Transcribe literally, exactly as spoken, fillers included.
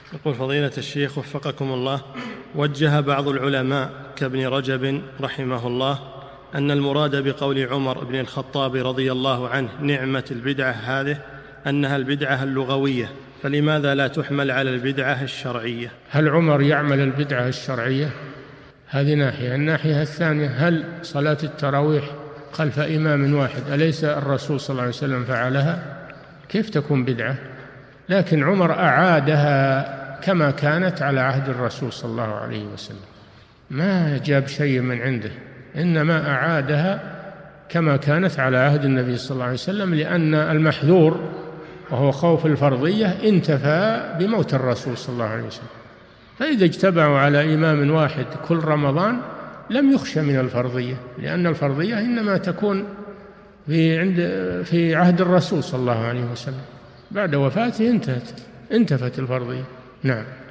يقول فضيلة الشيخ وفقكم الله، وجه بعض العلماء كابن رجب رحمه الله أن المراد بقول عمر بن الخطاب رضي الله عنه نعمة البدعة هذه أنها البدعة اللغوية، فلماذا لا تحمل على البدعة الشرعية؟ هل عمر يعمل البدعة الشرعية؟ هذه ناحية. الناحية الثانية، هل صلاة التراويح خلف إمام واحد أليس الرسول صلى الله عليه وسلم فعلها؟ كيف تكون بدعة؟ لكن عمر أعادها كما كانت على عهد الرسول صلى الله عليه وسلم، ما جاب شيء من عنده، إنما أعادها كما كانت على عهد النبي صلى الله عليه وسلم، لأن المحذور وهو خوف الفرضية انتفى بموت الرسول صلى الله عليه وسلم. فإذا اجتمعوا على إمام واحد كل رمضان لم يخشى من الفرضية، لأن الفرضية إنما تكون في عند في عهد الرسول صلى الله عليه وسلم، بعد وفاته انتهت انتفت الفرضية. نعم.